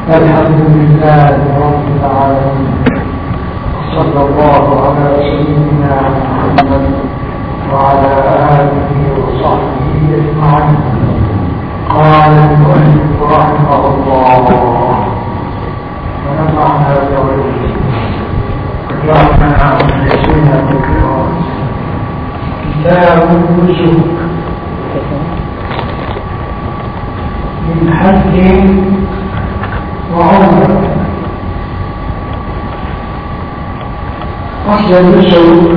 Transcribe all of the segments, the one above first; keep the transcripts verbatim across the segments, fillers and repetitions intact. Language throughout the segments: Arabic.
الحمد لله رب العالمين، صلى الله على سيدنا محمد وعلى آله وصحبه أجمعين. قال المؤلف رحمه الله ونفعنا بوجهه وجعلنا مخلصين بالقرآن. كتاب النسك من حج وعمرة. أصل النسك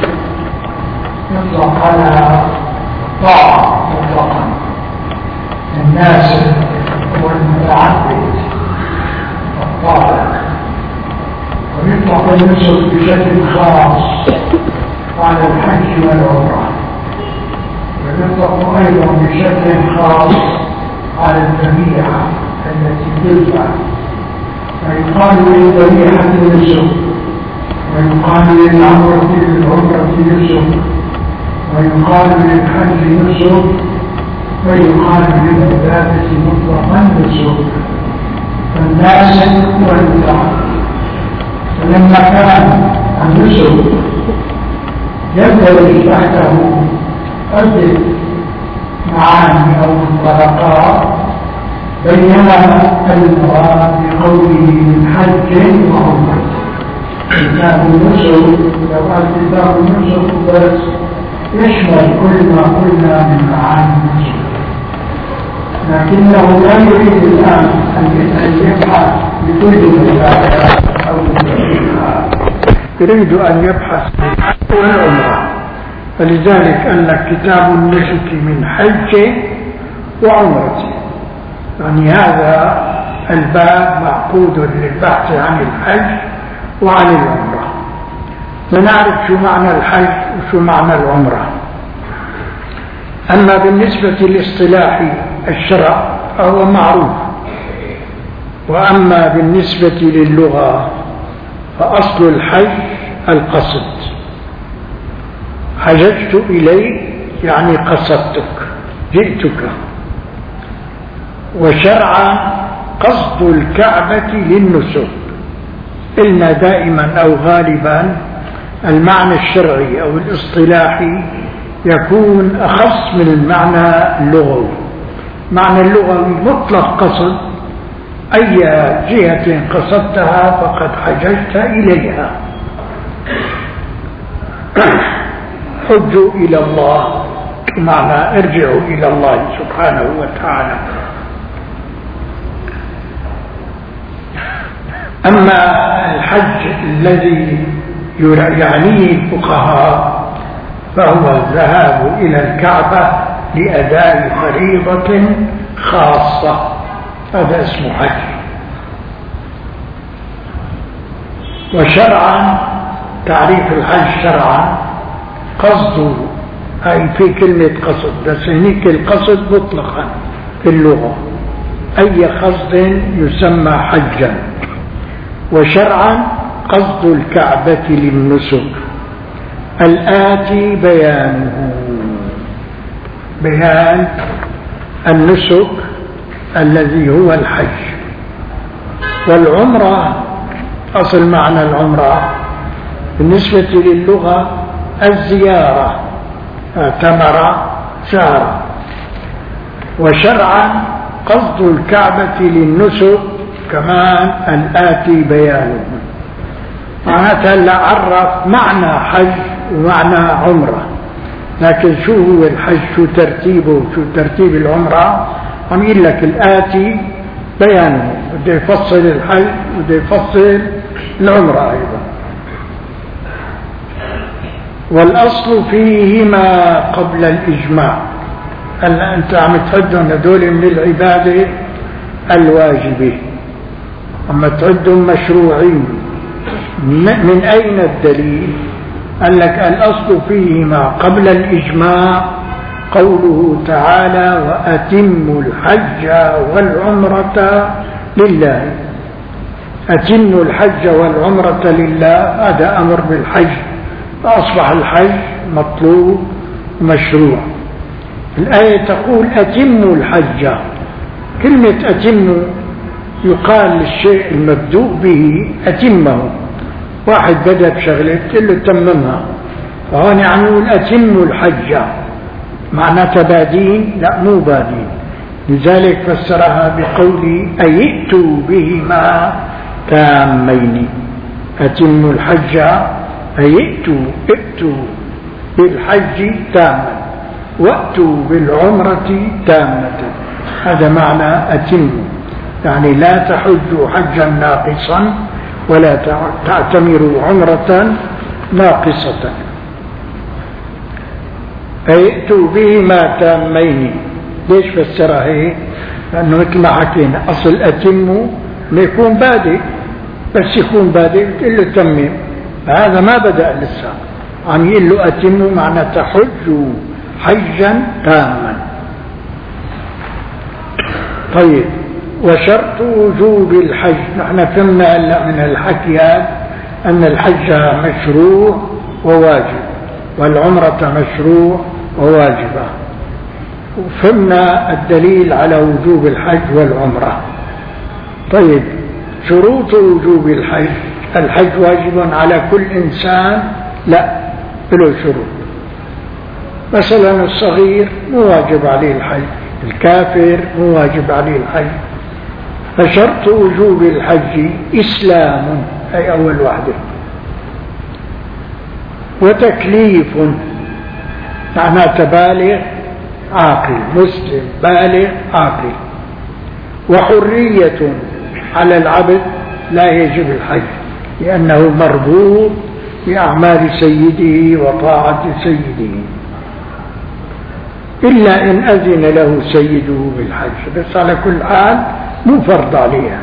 يطلق على طاعة مطلقا، الناسك والمتعبد والطالب، ويطلق النسك بشكل خاص على الحج والعمرة، ويطلق أيضا بشكل خاص على الذبيحة التي تذبح، فيقال للذبيحة نسك، ويقال للعمرة للعمرة نسك، ويقال للحج نسك، ويقال للعبادة مطلقا نسك، فالناسك والمتعبد. فلما كان النسك يندرج تحته عدة معاني أو منطلقات بينها المراد بقوله من حج وعمرة. كتاب النسك لو قال كتاب النسك بس يشمل كل ما قلنا من معاني النسك، لكنه لا يريد الآن أن يبحث بكل العبادات أو التشريعات، يريد أن يبحث بالعمرة. فلذلك قال لك كتاب النسك من حج وعمرة، يعني هذا الباب معقود للبحث عن الحج وعن العمرة. فنعرف شو معنى الحج وشو معنى العمرة. أما بالنسبة للاصطلاح الشرع فهو معروف، وأما بالنسبة للغة فأصل الحج القصد. حججت إليك يعني قصدتك، جئتك. وشرعا قصد الكعبة للنسك. قلنا دائما أو غالبا المعنى الشرعي أو الاصطلاحي يكون أخص من المعنى اللغوي. معنى اللغوي مطلق قصد، أي جهة قصدتها فقد حججت إليها. حجوا إلى الله معنى ارجعوا إلى الله سبحانه وتعالى. أما الحج الذي يعنيه الفقهاء فهو الذهاب إلى الكعبة لأداء فريضة خاصة، هذا اسمه حج. وشرعا تعريف الحج شرعا قصد، أي في كلمة قصد، بس هنيك القصد مطلقا في اللغة، أي قصد يسمى حجا. وشرعا قصد الكعبة للنسك. الآتي بيانه، بيان النسك الذي هو الحج. والعمرة أصل معنى العمرة بالنسبة للغة الزيارة، اعتمر زار. وشرعا قصد الكعبة للنسك كمان الآتي بيانه. معناتها لا عرف معنى حج ومعنى عمرة، لكن شو هو الحج، شو ترتيبه، شو ترتيب العمرة، عم يقول لك الآتي بيانه. بده يفصل الحج وبده يفصل العمرة أيضا. والأصل فيهما قبل الإجماع. هلا أنت عم تعدهم هذول من العبادة الواجبة، أما تعدهم مشروعين. من أين الدليل؟ قال لك الأصل فيهما قبل الإجماع قوله تعالى وأتموا الحج والعمرة لله. أتموا الحج والعمرة لله، هذا أمر بالحج، فأصبح الحج مطلوب مشروع. الآية تقول أتموا الحج. كلمة أتموا يقال للشيء المبدوء به أتمه. واحد بدأ بشغلة تقول له تممها، فهون يعني يقول أتم الحج، معناتها بادين؟ لا، مو بادين. لذلك فسرها بقوله أيئتوا بهما تامين. أتم الحج أيئتوا، ائتوا بالحج تاما وأتوا بالعمرة تامة، هذا معنى أتم، يعني لا تحجوا حجا ناقصا ولا تعتمروا عمرة ناقصة. أيئتوا بهما تامين. ليش فسرها هيك؟ لأنه مثل ما حكينا أصل أتم ما يكون بادئ، بس يكون بادئ تقول له تمم، هذا ما بدأ لسه، عم يقول له أتم معنى تحجوا حجا تاما. طيب، وشرط وجوب الحج، نحن فهمنا هلا من الحكي أن الحج مشروع وواجب والعمرة مشروع وواجبة، وفهمنا الدليل على وجوب الحج والعمرة. طيب، شروط وجوب الحج، الحج واجب على كل إنسان؟ لا، له شروط. مثلا الصغير مو واجب عليه الحج، الكافر مو واجب عليه الحج. فشرط وجوب الحج إسلام، أي أول واحدة، وتكليف معناه بالغ عاقل، مسلم بالغ عاقل، وحرية على العبد لا يجب الحج لأنه مربوط بأعمال سيده وطاعة سيده، إلا إن أذن له سيده بالحج، بس على كل حال مو فرض عليها.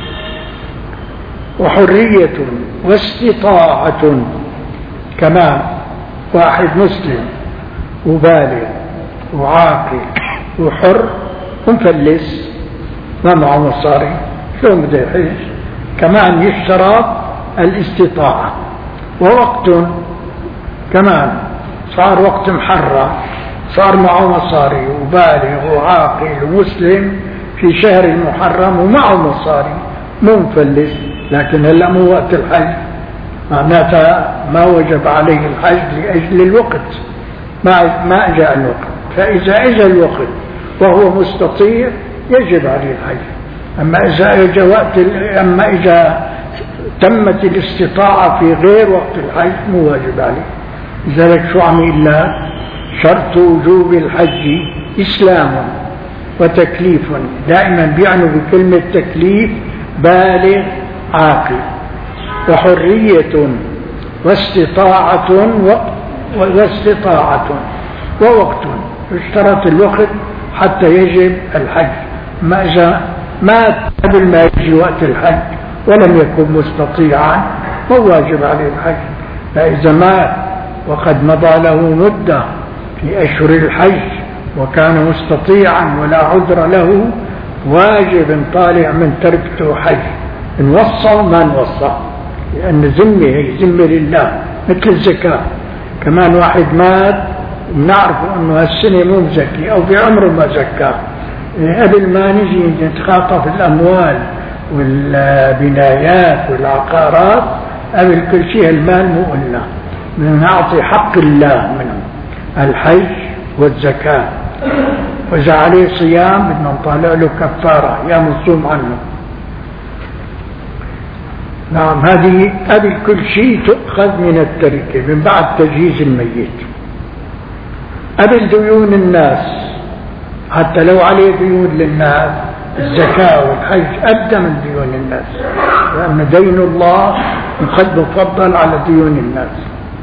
وحرية واستطاعة كمان، واحد مسلم وبالغ وعاقل وحر ومفلس ما معه مصاري، شلون بده يحج؟ كمان يشترط الاستطاعة. ووقت كمان، صار وقت محرم، صار معه مصاري وبالغ وعاقل ومسلم في شهر المحرم ومعه مصاري، مو مفلس، لكن هلا مو وقت الحج، معناتها ما وجب عليه الحج لأجل الوقت، ما ما جاء الوقت. فإذا اجى الوقت وهو مستطيع يجب عليه الحج. أما إذا اجى وقت، أما إذا تمت الاستطاعة في غير وقت الحج مو واجب عليه. لذلك شو عم يقول؟ شرط وجوب الحج إسلام وتكليف، دائما بيعنوا بكلمة تكليف بالغ عاقل، وحرية واستطاعة واستطاعة ووقت، اشترط الوقت حتى يجب الحج. ما إذا مات قبل ما يجي وقت الحج ولم يكن مستطيعا فهو واجب عليه الحج. فإذا مات وقد مضى له مدة في أشهر الحج وكان مستطيعا ولا عذر له، واجب طالع من تركته حج، إن وصى وما نوصى، لأن ذمة هي ذمة لله، مثل الزكاة. كمان واحد مات نعرف أنه هالسنة مو مزكي أو في عمره ما زكاه، قبل ما نجي نتخاطف الأموال والبنايات والعقارات، قبل كل شيء المال مو قلنا نعطي حق الله منه، الحج والزكاة. وإذا عليه صيام بدنا نطالع له كفارة يا مصوم عنه. نعم، هذه قبل كل شيء تؤخذ من التركة من بعد تجهيز الميت، قبل ديون الناس، حتى لو عليه ديون للناس الزكاة والحج أبدأ من ديون الناس، لأن دين الله قد مفضل على ديون الناس.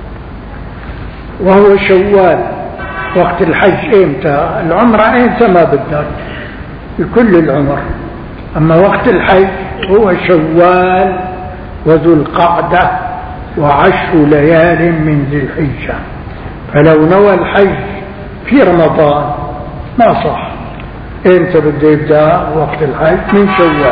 وهو شوال، وقت الحج إمتى؟ العمرة إمتى ما بدك بكل العمر، أما وقت الحج هو شوال وذو القعدة وعشر ليال من ذي الحجة. فلو نوى الحج في رمضان ما صح. إمتى بده يبدأ وقت الحج؟ من شوال.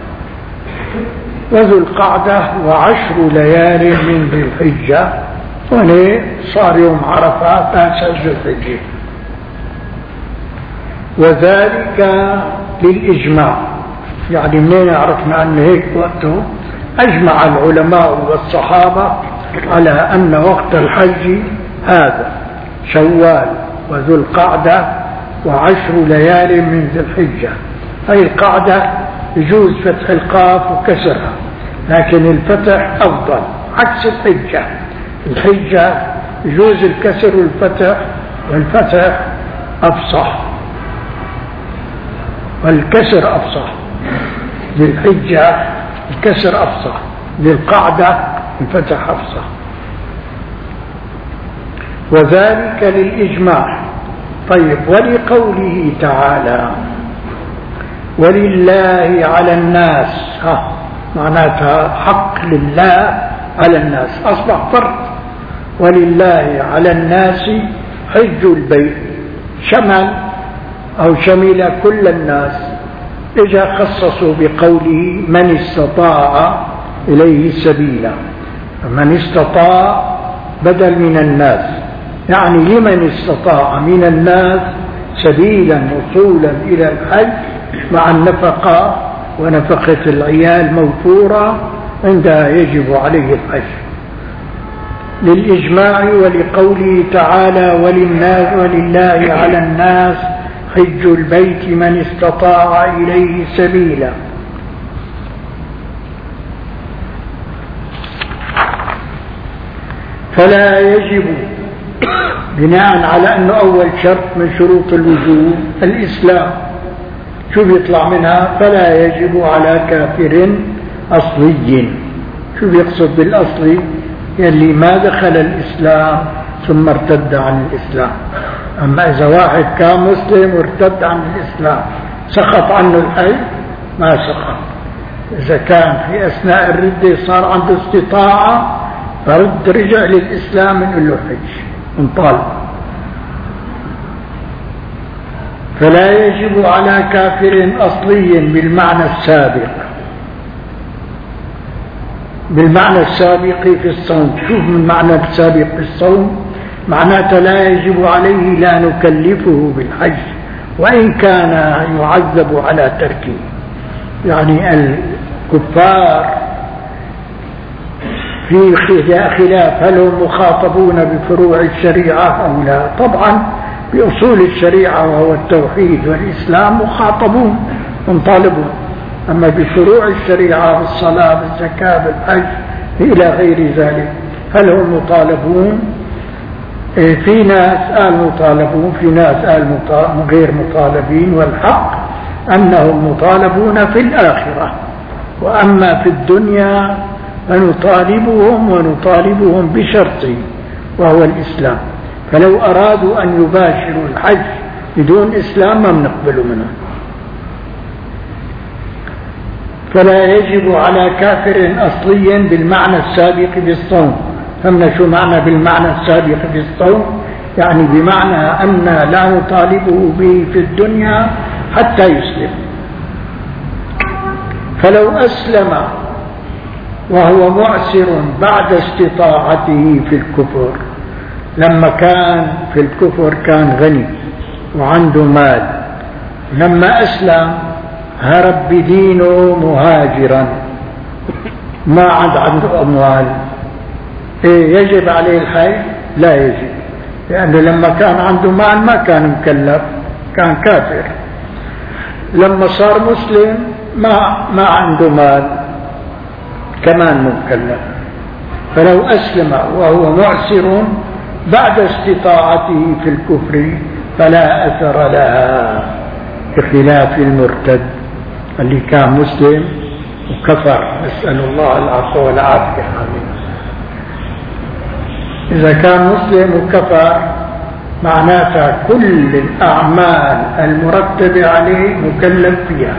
وذو القعدة وعشر ليال من ذي الحجة، وهنا صار يوم عرفة تاسع ذي الحجة. وذلك للإجماع، يعني منين عرفنا أن هيك وقته؟ أجمع العلماء والصحابة على أن وقت الحج هذا شوال وذو القعدة وعشر ليال من ذي الحجة. هذه القعدة يجوز فتح القاف وكسرها، لكن الفتح أفضل عكس الحجة. الحجة يجوز الكسر والفتح، والفتح أفصح والكسر أفصح. للحجة الكسر أفصح، للقعدة الفتح أفصح، وذلك للإجماع. طيب، ولقوله تعالى ولله على الناس، ها معناتها حق لله على الناس، أصبح فرض. ولله على الناس حج البيت، شمل أو شمل كل الناس. إذا خصصوا بقوله من استطاع إليه سبيلا، من استطاع بدل من الناس، يعني لمن استطاع من الناس سبيلا وصولا إلى الحج مع النفقة، ونفقة العيال موفورة عندها يجب عليه الحج. للإجماع. ولقوله تعالى وللناس ولله على الناس حج البيت من استطاع إليه سبيلا. فلا يجب، بناء على أنه أول شرط من شروط الوجوب الإسلام، شو بيطلع منها؟ فلا يجب على كافر أصلي. شو بيقصد بالأصلي؟ يلي ما دخل الإسلام ثم ارتد عن الإسلام. أما إذا واحد كان مسلم وارتد عن الإسلام سقط عنه الحج؟ ما سقط. إذا كان في أثناء الردة صار عنده استطاعة فرد رجع للإسلام نقول له حج انطالب. فلا يجب على كافر أصلي بالمعنى السابق، بالمعنى السابق في الصوم. شوف من معنى السابق في الصوم، معناته لا يجب عليه، لا نكلفه بالحج وإن كان يعذب على تركه. يعني الكفار في خلاف هل هم مخاطبون بفروع الشريعة أو لا. طبعا بأصول الشريعة وهو التوحيد والإسلام مخاطبون مطالبون، أما بفروع الشريعة بالصلاة بالزكاة بالحج إلى غير ذلك هل هم مطالبون؟ في ناس قال مطالبون، في ناس قال غير مطالبين، والحق أنهم مطالبون في الآخرة، وأما في الدنيا فنطالبهم ونطالبهم بشرط وهو الإسلام. فلو أرادوا أن يباشروا الحج بدون إسلام ما بنقبل منهم. فلا يجب على كافر أصلي بالمعنى السابق بالصوم. فهمنا شو معنى بالمعنى السابق بالصوم؟ يعني بمعنى أن لا نطالبه به في الدنيا حتى يسلم. فلو أسلم وهو معسر بعد استطاعته في الكفر، لما كان في الكفر كان غني وعنده مال، لما أسلم هرب بدينه مهاجرا ما عاد عنده أموال، إيه يجب عليه الحج؟ لا يجب، لأنه لما كان عنده مال ما كان مكلف، كان كافر. لما صار مسلم ما ما عنده مال كمان مكلف. فلو أسلم وهو معسر بعد استطاعته في الكفر فلا أثر لها، بخلاف المرتد اللي كان مسلم وكفر، نسأل الله العفو والعافية. إذا كان مسلم وكفر معناتها كل الأعمال المرتبة عليه مكلف فيها.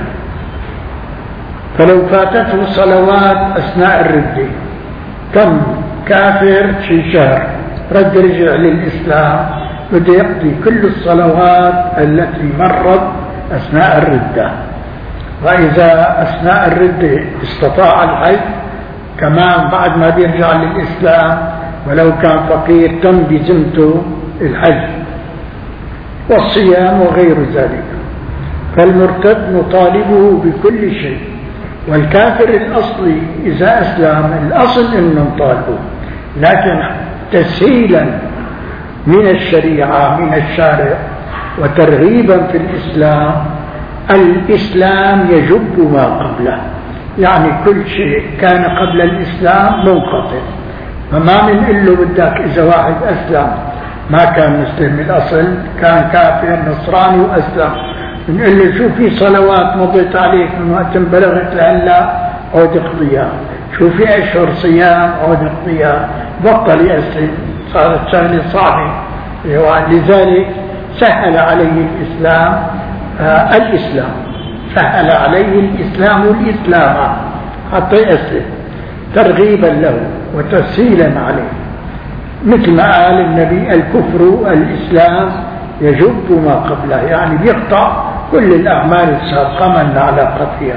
فلو فاتته صلوات أثناء الردة كم كافر في شهر رد رجع للإسلام بده يقضي كل الصلوات التي مرت أثناء الردة. وإذا أثناء الردة استطاع الحج كمان بعد ما بيرجع للإسلام ولو كان فقير تم بذمته الحج والصيام وغير ذلك. فالمرتد نطالبه بكل شيء، والكافر الأصلي إذا أسلم الأصل أنه نطالبه، لكن تسهيلا من الشريعة من الشارع وترغيبا في الإسلام، الإسلام يجب ما قبله، يعني كل شيء كان قبل الإسلام منقطع. فما بنقول له بدك إذا واحد أسلم ما كان مسلم الأصل، كان كافر نصراني وأسلم، بنقول له شو في صلوات مضيت عليك من وقت بلغت لهلا عود اقضيها، شو في أشهر صيام عود اقضيها، بطل يأسلم، صارت شغلة صعبة. لذلك سهل عليه الإسلام آه الإسلام سهل عليه الإسلام الإسلام حتى يأسلم ترغيبا له وتسهيلا عليه، مثل ما قال النبي الكفر الإسلام يجب ما قبله، يعني بيقطع كل الأعمال السابقة من علاقة فيها.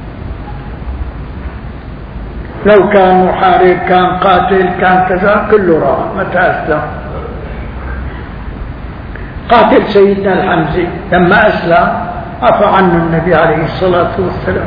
لو كان محارب كان قاتل كان كذا كله راح متى أسلم. قاتل سيدنا الحمزي لما أسلم عفى عنه النبي عليه الصلاة والسلام.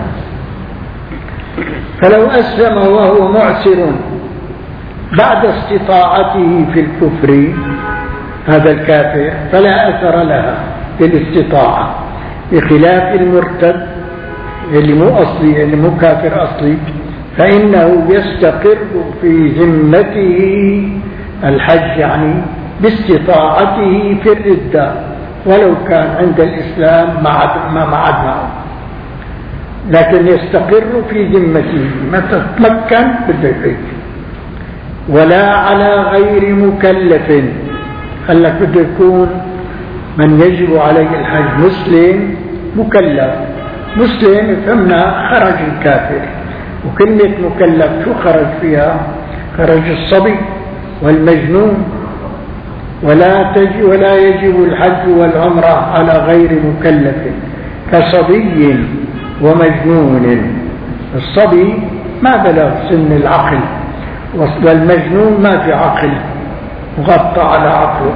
فلو أسلم وهو معسر بعد استطاعته في الكفر هذا الكافر فلا أثر لها للاستطاعة، بخلاف المرتد اللي مو أصلي اللي مو كافر أصلي، فإنه يستقر في ذمته الحج يعني باستطاعته في الردة، ولو كان عند الإسلام ما معد معه، لكن يستقر في ذمته متى تمكن بده يحج. ولا على غير مكلف، قال لك بده يكون من يجب عليه الحج مسلم مكلف. مسلم فهمنا خرج الكافر، وكلمة مكلف شو خرج فيها؟ خرج الصبي والمجنون. ولا تجي ولا يجب الحج والعمرة على غير مكلف كصبي ومجنون. الصبي ما بلغ سن العقل، والمجنون ما في عقل مغطى على عقله،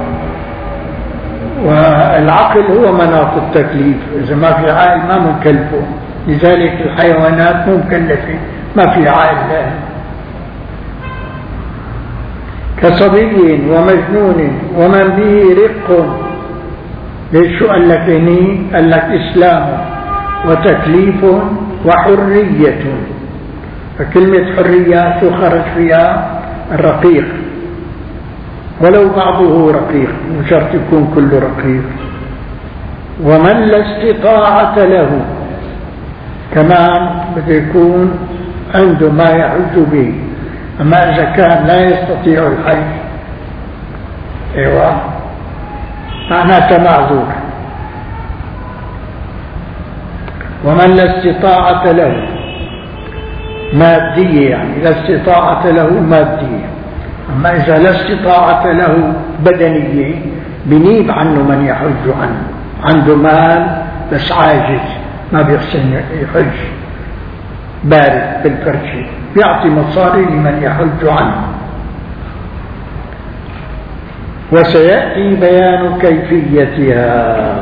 والعقل هو مناط التكليف، إذا ما في عقل ما مكلفه. لذلك الحيوانات مو مكلفة ما في عقل لها. كصبي ومجنون ومن به رق. ليش شو قال لك هني؟ قال لك إسلام وتكليف وحرية. فكلمة حرية شو خرج فيها؟ الرقيق، ولو بعضه رقيق مو شرط يكون كله رقيق. ومن لا استطاعة له كمان بده يكون عنده ما يحج به، أما إذا كان لا يستطيع الحج ايوه معناته معذور. ومن لا استطاعة له مادية، يعني لا استطاعة له مادية، أما إذا لا استطاعة له بدنية بنيب عنه من يحج عنه، عنده مال بس عاجز ما بيحسن يحج، بارد بالفرشة، بيعطي مصاري لمن يحج عنه. وسيأتي بيان كيفيتها.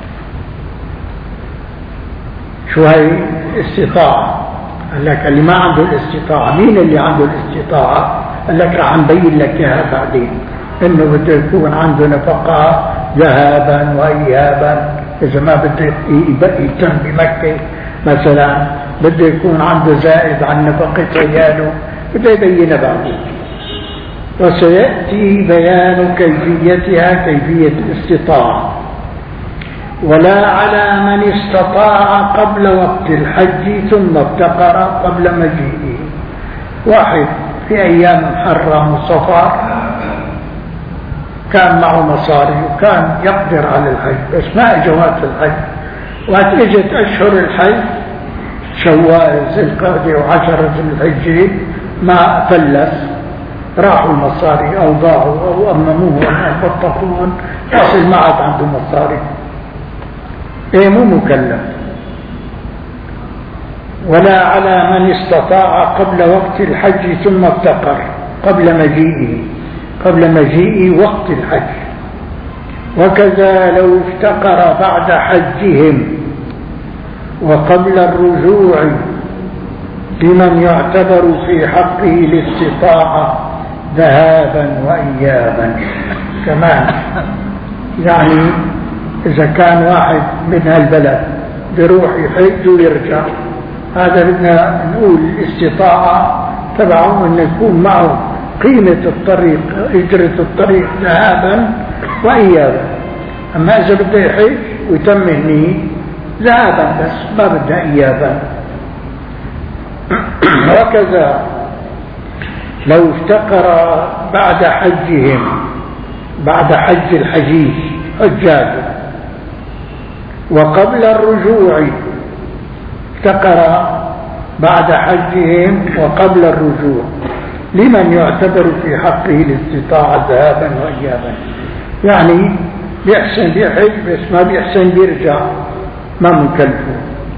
شو هي الاستطاعة؟ قال لك اللي ما عنده الاستطاعة. مين اللي عنده الاستطاعة؟ قال لك رح نبين لك اياها بعدين، انه بده يكون عنده نفقة ذهابا وايابا، اذا ما بده يتم بمكة مثلا بده يكون عنده زائد عن نفقة عياله، بده يبينها بعدين. وسيأتي بيان كيفيتها كيفية الاستطاعة. ولا على من استطاع قبل وقت الحج ثم افتقر قبل مجيئه. واحد في أيام محرم صفر كان معه مصاري وكان يقدر على الحج، بس ما اجى وقت الحج، وقت اجت أشهر الحج شوال ذي القعدة وعشرة ذي الحجة ما فلس، راحوا المصاري أو ضاعوا أو أمموه أو بطفون، يصل ما عاد عنده مصاري، إيه مو مكلف. ولا على من استطاع قبل وقت الحج ثم افتقر قبل مجيئه قبل مجيء وقت الحج. وكذا لو افتقر بعد حجهم وقبل الرجوع لمن يعتبر في حقه الاستطاعة ذهابا وإيابا كمان. يعني إذا كان واحد من هالبلد بيروح يحج ويرجع، هذا بدنا نقول الاستطاعة تبعه أن يكون معه قيمة الطريق، أجرة الطريق ذهابا وإيابا. أما إذا بده يحج ويتم هني ذهابا بس ما بده إيابا. وكذا لو افتقر بعد حجهم، بعد حج الحجيج حجاج، وقبل الرجوع افتقر بعد حجهم وقبل الرجوع لمن يعتبر في حقه الاستطاعة ذهابا وإيابا. يعني بيحسن بيحج بس ما بيحسن بيرجع، ما مكلفه.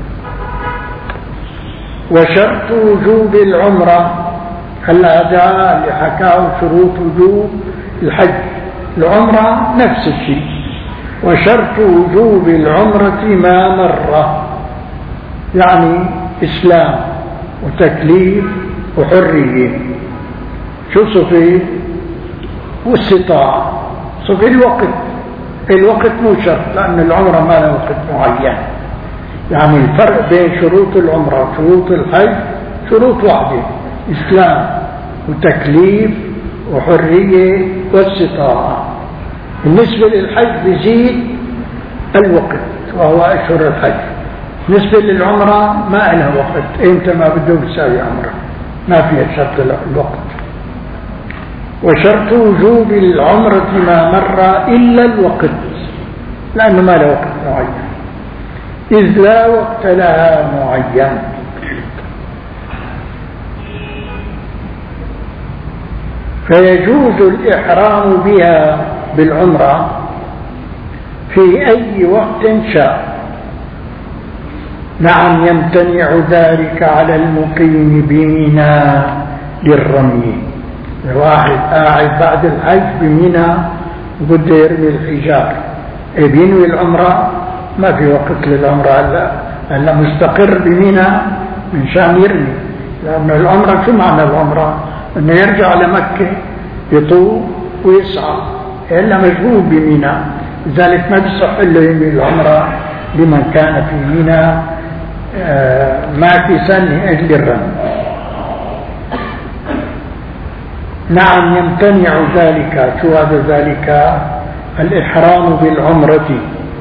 وشرط وجوب العمرة، هلا هذا اللي حكاه شروط وجوب الحج، العمرة نفس الشيء. وشرط وجوب العمرة ما مر، يعني إسلام وتكليف وحرية. شو صفي؟ واستطاعة. صفي الوقت، الوقت مو شرط لأن العمرة ما لها وقت معين. يعني الفرق بين شروط العمرة وشروط الحج شروط واحدة، إسلام وتكليف وحرية واستطاعة. بالنسبة للحج بيزيد الوقت وهو أشهر الحج. بالنسبة للعمرة ما لها وقت، انت ما بده بتساوي عمرة، ما فيها شرط الوقت. وشرط وجوب العمرة ما مر إلا الوقت، لأنه ما له وقت معين، إذ لا وقت لها معين. فيجوز الإحرام بها بالعمرة في أي وقت شاء. نعم، يمتنع ذلك على المقيم بمنى للرمي. الواحد قاعد بعد الحج بمنى وبده يرمي الحجار، بينوي العمرة، ما في وقت للعمرة. هلا هلا مستقر بمنى من شان يرمي، لأن العمرة شو معنى العمرة؟ انه يرجع لمكة يطوف ويسعى، إلا مشغول بمنى، لذلك ما بيصح له يرمي العمرة لمن كان في منى ماكثا لأجل الرمي. نعم، يمتنع ذلك. شو هذا ذلك؟ الإحرام بالعمرة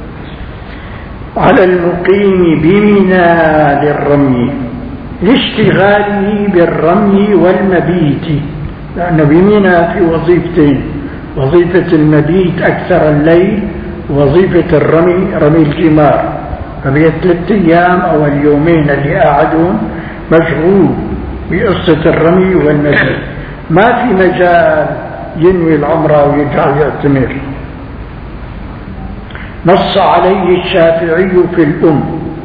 على المقيم بمنى للرمي لاشتغاله بالرمي والمبيت، لأن بمنى في وظيفتين: وظيفة المبيت أكثر الليل، وظيفة الرمي رمي الجمار. فبي ثلاثة أيام أو اليومين اللي قاعدون مشغول بقصة الرمي والمبيت، ما في مجال ينوي العمرة ويرجع يعتمر. نص عليه الشافعي في الأم.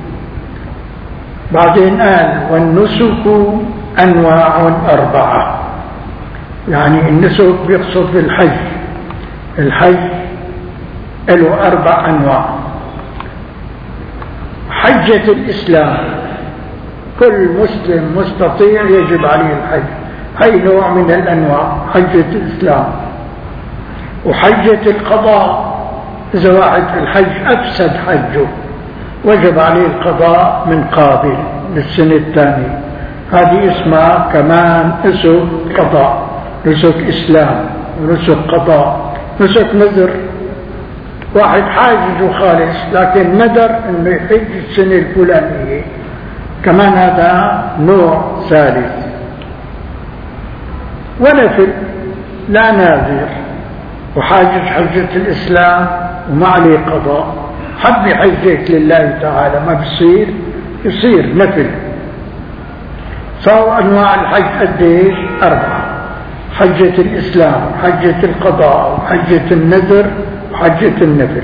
بعدين قال: والنسك أنواع أربعة. يعني النسك بيقصد في الحج، الحج له أربع أنواع. حجة الإسلام، كل مسلم مستطيع يجب عليه الحج، هي نوع من الأنواع حجة الإسلام. وحجة القضاء، إذا واحد في الحج أفسد حجه وجب عليه القضاء من قابل للسنة الثانية، هذه اسمها كمان نسك قضاء، نسك إسلام ونسك قضاء. نسك نذر، واحد حاجز خالص لكن ندر انه يحج السنة الفلانية، كمان هذا نوع ثالث. ونفل لا ناذر وحاجز حجة الإسلام وما عليه قضاء، حب يحجك لله تعالى ما بصير، يصير نفل. صار أنواع الحج قديش؟ أربعة: حجة الإسلام، حجة القضاء، وحجة النذر، وحجة النفل.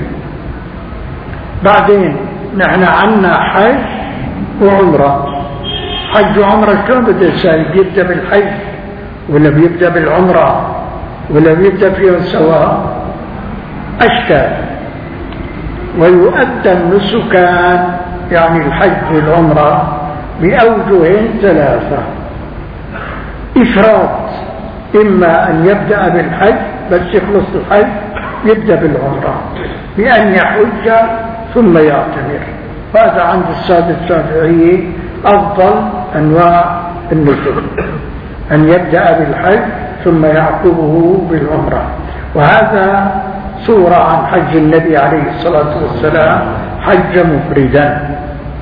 بعدين نحن عنا حج وعمرة. حج وعمرة شلون بده يساوي؟ بيبدأ بالحج ولا بيبدأ بالعمرة ولا بيبدأ فيهم سواء؟ أشكال. ويؤدى النسكان يعني الحج والعمرة بأوجه ثلاثة: إفراد، إما أن يبدأ بالحج بس يخلص الحج يبدأ بالعمرة، بأن يحج ثم يعتمر. هذا عند السادة الشافعية أفضل أنواع النسك، أن يبدأ بالحج ثم يعقبه بالعمرة. وهذا صورة عن حج النبي عليه الصلاة والسلام، حج مفردا.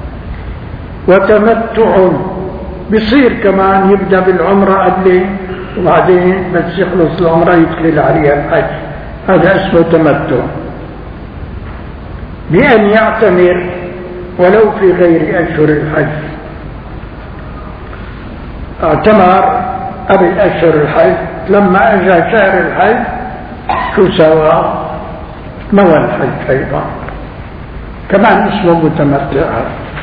وتمتع بصير كمان يبدأ بالعمرة قبل وبعدين بس يخلص العمرة يدخل عليها الحج، هذا اسمه تمتع. بأن يعتمر ولو في غير أشهر الحج، اعتمر قبل أشهر الحج، لما أجى شهر الحج شو سوى؟ نوى الحج أيضا، كمان اسمه متمتع.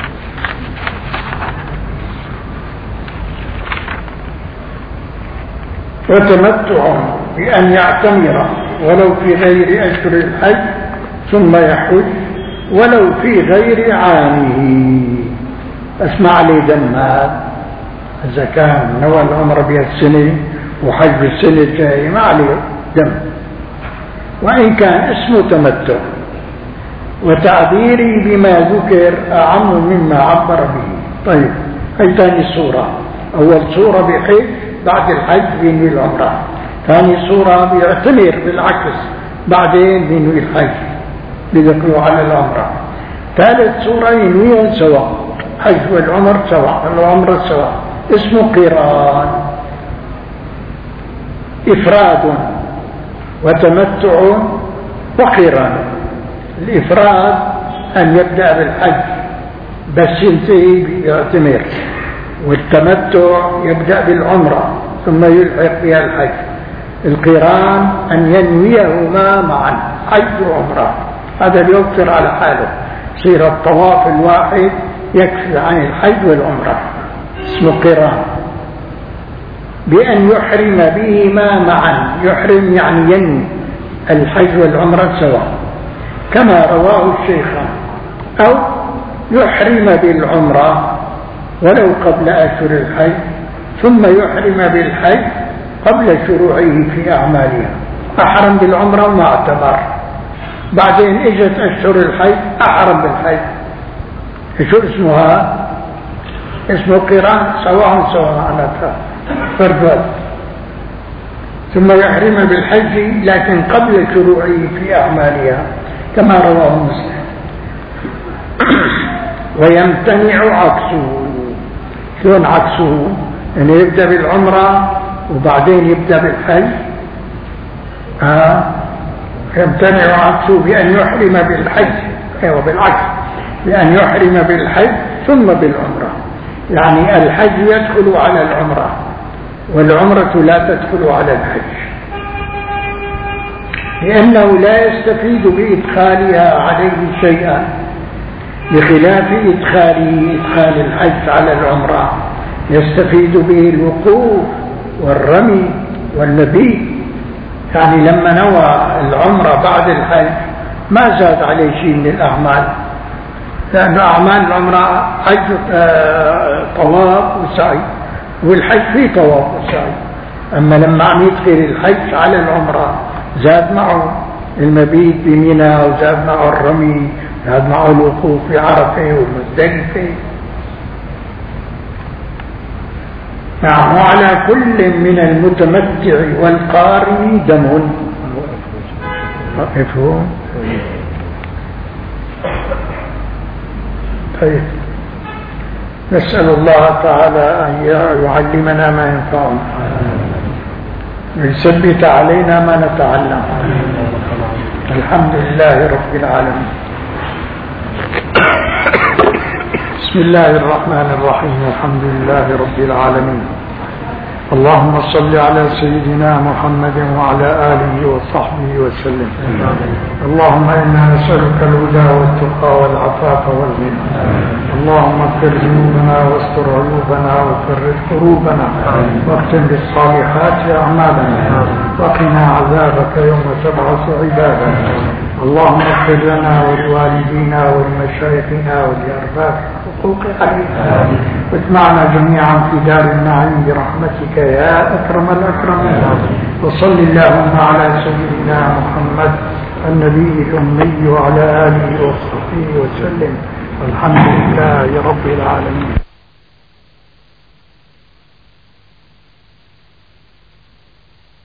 وتمتع بأن يعتمر ولو في غير أشهر الحج ثم يحج ولو في غير عامه. اسمع لي دمات، إذا كان نوى العمر بهالسنة وحج السنة الجاية ما عليه دم، وإن كان اسمه تمتع. وتعبيري بما ذكر أعم مما عبر به. طيب، هي ثاني صورة. أول صورة بحج بعد الحج بينوي العمرة، ثاني صورة بيعتمر بالعكس بعدين بينوي الحج بيذكروا على العمرة، ثالث صورة ينويها سواء، حج والعمر سواء، العمرة سواء، اسمه قران. إفراد وتمتع وقران. الإفراد أن يبدأ بالحج بس ينتهي بيعتمر، والتمتع يبدأ بالعمرة ثم يلحق بها الحج. القران أن ينويهما معا، حج وعمرة، هذا يوفر على حاله، يصير الطواف الواحد يكفي عن الحج والعمرة، اسمه قران. بأن يحرم بهما معا، يحرم يعني ينوي الحج والعمرة سواء كما رواه الشيخان، أو يحرم بالعمرة ولو قبل أشهر الحج ثم يحرم بالحج قبل شروعه في أعمالها. أحرم بالعمرة وما اعتمر، بعدين اجت أشهر الحج أحرم بالحج، شو اسمها؟ اسمه قران، سواء سواء معناتها فرد. ثم يحرم بالحج لكن قبل شروعه في أعمالها كما رواه مسلم. ويمتنع عكسه. شلون عكسه؟ أن يبدأ بالعمرة وبعدين يبدأ بالحج. آه. يمتنع عكسه بأن يحرم بالحج، أيوة بالعكس، بأن يحرم بالحج ثم بالعمرة. يعني الحج يدخل على العمرة والعمرة لا تدخل على الحج، لأنه لا يستفيد بإدخالها عليه شيئا، بخلاف إدخاله إدخال الحج على العمرة يستفيد به الوقوف والرمي والمبيت. يعني لما نوى العمرة بعد الحج ما زاد عليه شيء من الأعمال، لأن أعمال العمرة حج آه طواف وسعي، والحج فيه طواف وسعي. أما لما عم يدخل الحج على العمرة زاد معه المبيت بمنى، وزاد معه الرمي، زاد معه الوقوف في عرفة والمزدلفة. نعم. وعلى كل من المتمتع والقارن دم. مفهوم؟ طيب، نسأل الله تعالى أن يعلمنا ما ينفعنا ويثبت علينا ما نتعلم. الحمد لله رب العالمين. بسم الله الرحمن الرحيم. الحمد لله رب العالمين. اللهم صل على سيدنا محمد وعلى آله وصحبه وسلم. اللهم إنا نسألك الهدى والتقى والعفاف والغنى. اللهم اغفر ذنوبنا واستر عيوبنا وفرج كروبنا واختم بالصالحات أعمالنا وقنا عذابك يوم تبعث عبادك. اللهم اغفر لنا ولوالدينا ولمشايخنا ولأرباب حقوق علينا، واجمعنا جميعا في دار النعيم برحمتك يا أكرم الأكرمين. وصل اللهم على سيدنا محمد النبي الأمي وعلى آله وصحبه وسلم، والحمد لله رب العالمين.